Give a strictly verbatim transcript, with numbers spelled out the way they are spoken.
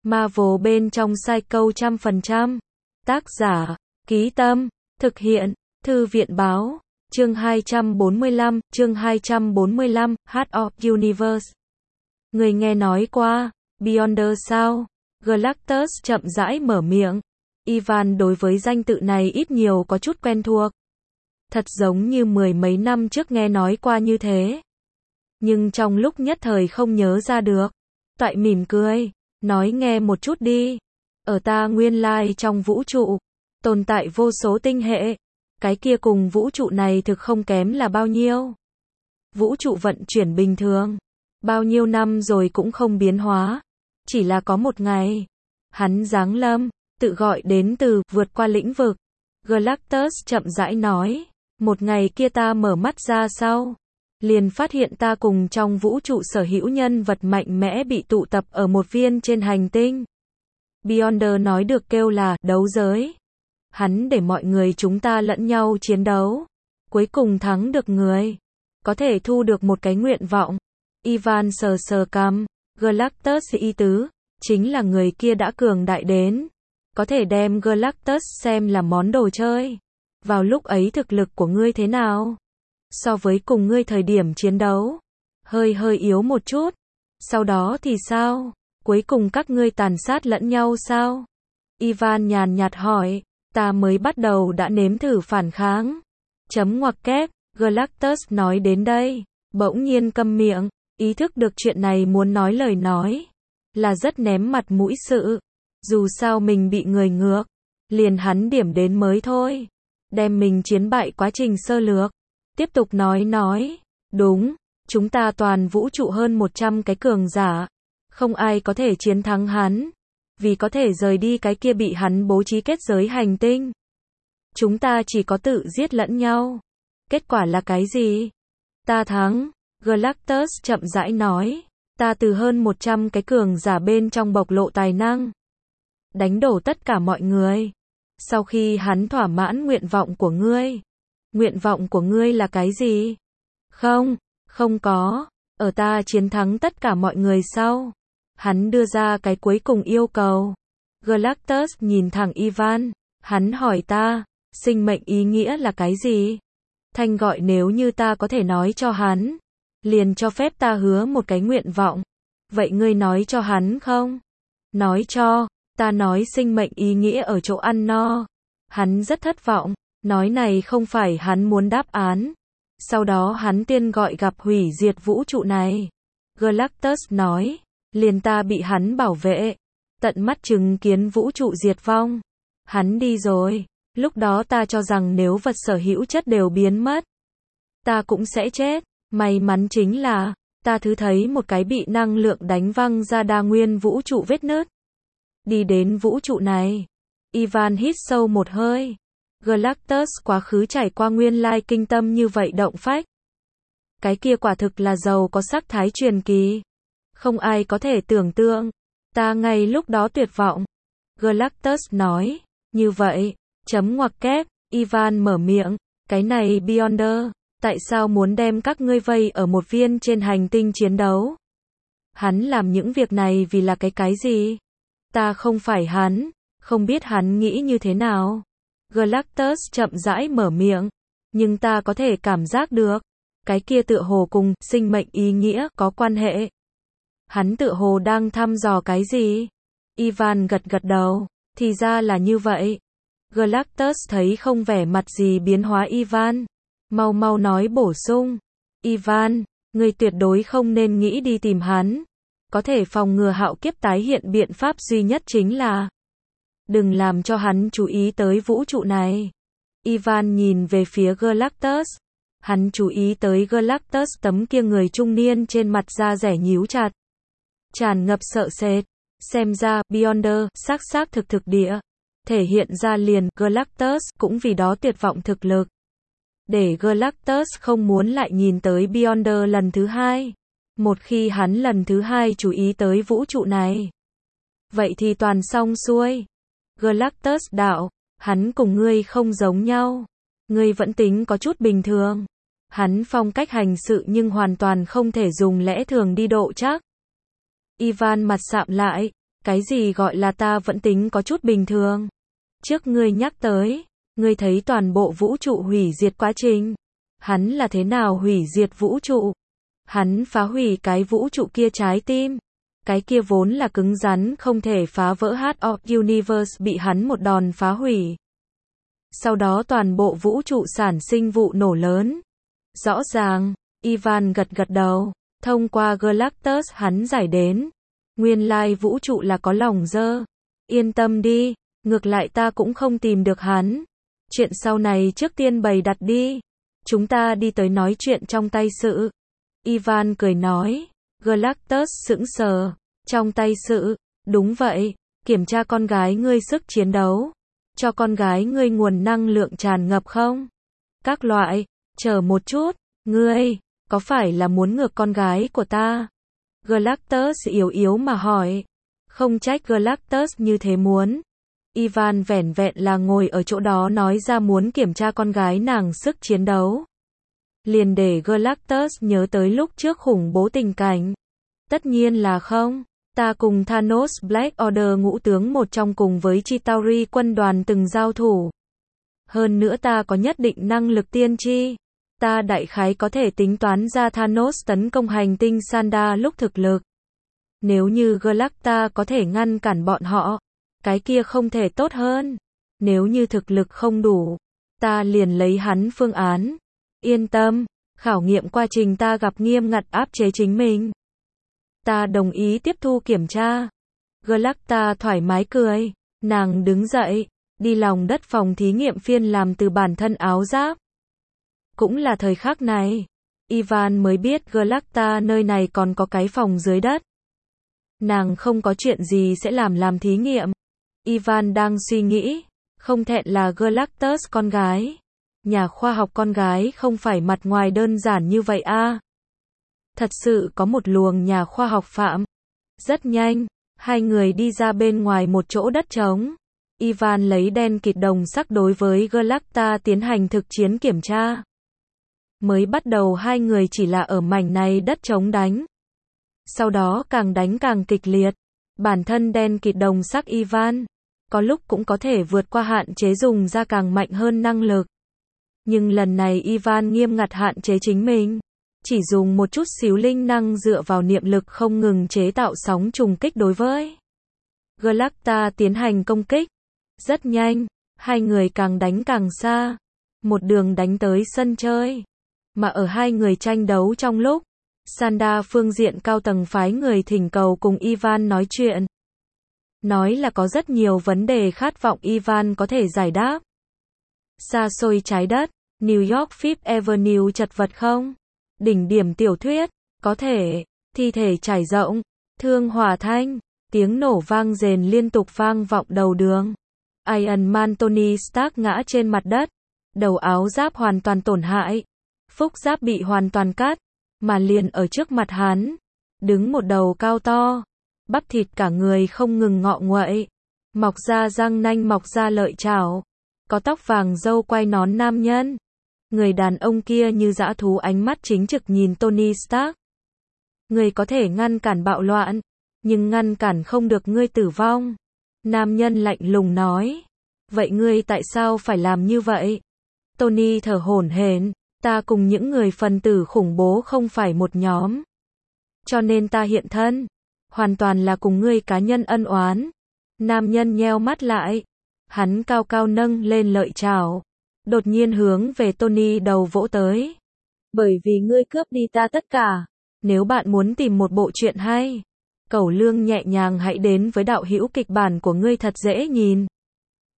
Marvel bên trong Psycho trăm phần trăm. Tác giả, Ký Tâm, thực hiện, Thư viện Báo, chương hai trăm bốn mươi lăm, chương hai trăm bốn mươi lăm, Heart of Universe. Người nghe nói qua, Beyonder sao? Galactus chậm rãi mở miệng. Ivan đối với danh tự này ít nhiều có chút quen thuộc. Thật giống như mười mấy năm trước nghe nói qua như thế. Nhưng trong lúc nhất thời không nhớ ra được. Toại mỉm cười, nói nghe một chút đi. Ở ta nguyên lai trong vũ trụ, tồn tại vô số tinh hệ. Cái kia cùng vũ trụ này thực không kém là bao nhiêu. Vũ trụ vận chuyển bình thường. Bao nhiêu năm rồi cũng không biến hóa. Chỉ là có một ngày. Hắn giáng lâm, tự gọi đến từ vượt qua lĩnh vực. Galactus chậm rãi nói. Một ngày kia ta mở mắt ra sau. Liền phát hiện ta cùng trong vũ trụ sở hữu nhân vật mạnh mẽ bị tụ tập ở một viên trên hành tinh. Beyonder nói được kêu là đấu giới. Hắn để mọi người chúng ta lẫn nhau chiến đấu. Cuối cùng thắng được người. Có thể thu được một cái nguyện vọng. Ivan sờ sờ cằm. Galactus ý tứ. Chính là người kia đã cường đại đến. Có thể đem Galactus xem là món đồ chơi. Vào lúc ấy thực lực của ngươi thế nào? So với cùng ngươi thời điểm chiến đấu. Hơi hơi yếu một chút. Sau đó thì sao? Cuối cùng các ngươi tàn sát lẫn nhau sao? Ivan nhàn nhạt hỏi. Ta mới bắt đầu đã nếm thử phản kháng. Chấm ngoặc kép. Galactus nói đến đây. Bỗng nhiên câm miệng. Ý thức được chuyện này muốn nói lời nói. Là rất ném mặt mũi sự. Dù sao mình bị người ngược. Liền hắn điểm đến mới thôi. Đem mình chiến bại quá trình sơ lược. Tiếp tục nói nói. Đúng. Chúng ta toàn vũ trụ hơn một trăm cái cường giả. Không ai có thể chiến thắng hắn. Vì có thể rời đi cái kia bị hắn bố trí kết giới hành tinh. Chúng ta chỉ có tự giết lẫn nhau. Kết quả là cái gì? Ta thắng. Galactus chậm rãi nói. Ta từ hơn một trăm cái cường giả bên trong bộc lộ tài năng. Đánh đổ tất cả mọi người. Sau khi hắn thỏa mãn nguyện vọng của ngươi. Nguyện vọng của ngươi là cái gì? Không, không có. Ở ta chiến thắng tất cả mọi người sau. Hắn đưa ra cái cuối cùng yêu cầu. Galactus nhìn thẳng Ivan. Hắn hỏi ta, sinh mệnh ý nghĩa là cái gì? Thanh gọi nếu như ta có thể nói cho hắn. Liền cho phép ta hứa một cái nguyện vọng. Vậy ngươi nói cho hắn không? Nói cho, ta nói sinh mệnh ý nghĩa ở chỗ ăn no. Hắn rất thất vọng. Nói này không phải hắn muốn đáp án. Sau đó hắn tiên gọi gặp hủy diệt vũ trụ này. Galactus nói. Liền ta bị hắn bảo vệ. Tận mắt chứng kiến vũ trụ diệt vong. Hắn đi rồi. Lúc đó ta cho rằng nếu vật sở hữu chất đều biến mất. Ta cũng sẽ chết. May mắn chính là. Ta thứ thấy một cái bị năng lượng đánh văng ra đa nguyên vũ trụ vết nứt. Đi đến vũ trụ này. Ivan hít sâu một hơi. Galactus quá khứ trải qua nguyên lai kinh tâm như vậy động phách. Cái kia quả thực là giàu có sắc thái truyền kỳ. Không ai có thể tưởng tượng. Ta ngay lúc đó tuyệt vọng. Galactus nói. Như vậy. Chấm ngoặc kép. Ivan mở miệng. Cái này Beyonder. Tại sao muốn đem các ngươi vây ở một viên trên hành tinh chiến đấu? Hắn làm những việc này vì là cái cái gì? Ta không phải hắn. Không biết hắn nghĩ như thế nào. Galactus chậm rãi mở miệng. Nhưng ta có thể cảm giác được. Cái kia tựa hồ cùng sinh mệnh ý nghĩa có quan hệ. Hắn tựa hồ đang thăm dò cái gì? Ivan gật gật đầu. Thì ra là như vậy. Galactus thấy không vẻ mặt gì biến hóa Ivan. Mau mau nói bổ sung. Ivan, ngươi tuyệt đối không nên nghĩ đi tìm hắn. Có thể phòng ngừa hạo kiếp tái hiện biện pháp duy nhất chính là. Đừng làm cho hắn chú ý tới vũ trụ này. Ivan nhìn về phía Galactus. Hắn chú ý tới Galactus tấm kia người trung niên trên mặt da rẻ nhíu chặt. Tràn ngập sợ sệt. Xem ra, Beyonder, xác xác thực thực địa. Thể hiện ra liền, Galactus cũng vì đó tuyệt vọng thực lực. Để Galactus không muốn lại nhìn tới Beyonder lần thứ hai. Một khi hắn lần thứ hai chú ý tới vũ trụ này. Vậy thì toàn xong xuôi. Galactus đạo, hắn cùng ngươi không giống nhau. Ngươi vẫn tính có chút bình thường. Hắn phong cách hành sự nhưng hoàn toàn không thể dùng lẽ thường đi độ chắc. Ivan mặt sạm lại. Cái gì gọi là ta vẫn tính có chút bình thường. Trước ngươi nhắc tới, ngươi thấy toàn bộ vũ trụ hủy diệt quá trình. Hắn là thế nào hủy diệt vũ trụ? Hắn phá hủy cái vũ trụ kia trái tim. Cái kia vốn là cứng rắn không thể phá vỡ Heart of Universe bị hắn một đòn phá hủy. Sau đó toàn bộ vũ trụ sản sinh vụ nổ lớn. Rõ ràng, Ivan gật gật đầu. Thông qua Galactus hắn giải đến. Nguyên lai vũ trụ là có lòng dơ. Yên tâm đi, ngược lại ta cũng không tìm được hắn. Chuyện sau này trước tiên bày đặt đi. Chúng ta đi tới nói chuyện trong tay sự. Ivan cười nói. Galactus sững sờ. Trong tay sự, đúng vậy, kiểm tra con gái ngươi sức chiến đấu. Cho con gái ngươi nguồn năng lượng tràn ngập không? Các loại, chờ một chút, ngươi, có phải là muốn ngược con gái của ta? Galactus yếu yếu mà hỏi. Không trách Galactus như thế muốn. Ivan vẻn vẹn là ngồi ở chỗ đó nói ra muốn kiểm tra con gái nàng sức chiến đấu. Liền để Galactus nhớ tới lúc trước khủng bố tình cảnh. Tất nhiên là không. Ta cùng Thanos Black Order ngũ tướng một trong cùng với Chitauri quân đoàn từng giao thủ. Hơn nữa ta có nhất định năng lực tiên tri. Ta đại khái có thể tính toán ra Thanos tấn công hành tinh Sanda lúc thực lực. Nếu như Galacta có thể ngăn cản bọn họ, cái kia không thể tốt hơn. Nếu như thực lực không đủ, ta liền lấy hắn phương án. Yên tâm, khảo nghiệm quá trình ta gặp nghiêm ngặt áp chế chính mình. Ta đồng ý tiếp thu kiểm tra. Galacta thoải mái cười. Nàng đứng dậy, đi lòng đất phòng thí nghiệm phiên làm từ bản thân áo giáp. Cũng là thời khắc này, Ivan mới biết Galacta nơi này còn có cái phòng dưới đất. Nàng không có chuyện gì sẽ làm làm thí nghiệm. Ivan đang suy nghĩ, không thẹn là Galactus con gái. Nhà khoa học con gái không phải mặt ngoài đơn giản như vậy a. À. Thật sự có một luồng nhà khoa học phạm. Rất nhanh, hai người đi ra bên ngoài một chỗ đất trống. Ivan lấy đen kịt đồng sắc đối với Galacta tiến hành thực chiến kiểm tra. Mới bắt đầu hai người chỉ là ở mảnh này đất trống đánh. Sau đó càng đánh càng kịch liệt. Bản thân đen kịt đồng sắc Ivan, có lúc cũng có thể vượt qua hạn chế dùng ra càng mạnh hơn năng lực. Nhưng lần này Ivan nghiêm ngặt hạn chế chính mình. Chỉ dùng một chút xíu linh năng dựa vào niệm lực không ngừng chế tạo sóng trùng kích đối với Galacta tiến hành công kích. Rất nhanh, hai người càng đánh càng xa. Một đường đánh tới sân chơi. Mà ở hai người tranh đấu trong lúc, Sanda phương diện cao tầng phái người thỉnh cầu cùng Ivan nói chuyện. Nói là có rất nhiều vấn đề khát vọng Ivan có thể giải đáp. Xa xôi trái đất, New York Fifth Avenue chật vật không? Đỉnh điểm tiểu thuyết, có thể, thi thể trải rộng, thương hỏa thanh, tiếng nổ vang rền liên tục vang vọng đầu đường. Iron Man Tony Stark ngã trên mặt đất, đầu áo giáp hoàn toàn tổn hại, phúc giáp bị hoàn toàn cắt, mà liền ở trước mặt hắn, đứng một đầu cao to, bắp thịt cả người không ngừng ngọ nguậy, mọc ra răng nanh mọc ra lợi chảo, có tóc vàng râu quai nón nam nhân. Người đàn ông kia như dã thú ánh mắt chính trực nhìn Tony Stark. Người có thể ngăn cản bạo loạn, nhưng ngăn cản không được ngươi tử vong. Nam nhân lạnh lùng nói. Vậy ngươi tại sao phải làm như vậy? Tony thở hổn hển, ta cùng những người phần tử khủng bố không phải một nhóm. Cho nên ta hiện thân, hoàn toàn là cùng ngươi cá nhân ân oán. Nam nhân nheo mắt lại, hắn cao cao nâng lên lợi chảo, đột nhiên hướng về Tony đầu vỗ tới. Bởi vì ngươi cướp đi ta tất cả. Nếu bạn muốn tìm một bộ truyện hay, cẩu lương nhẹ nhàng hãy đến với đạo hữu kịch bản của ngươi thật dễ nhìn.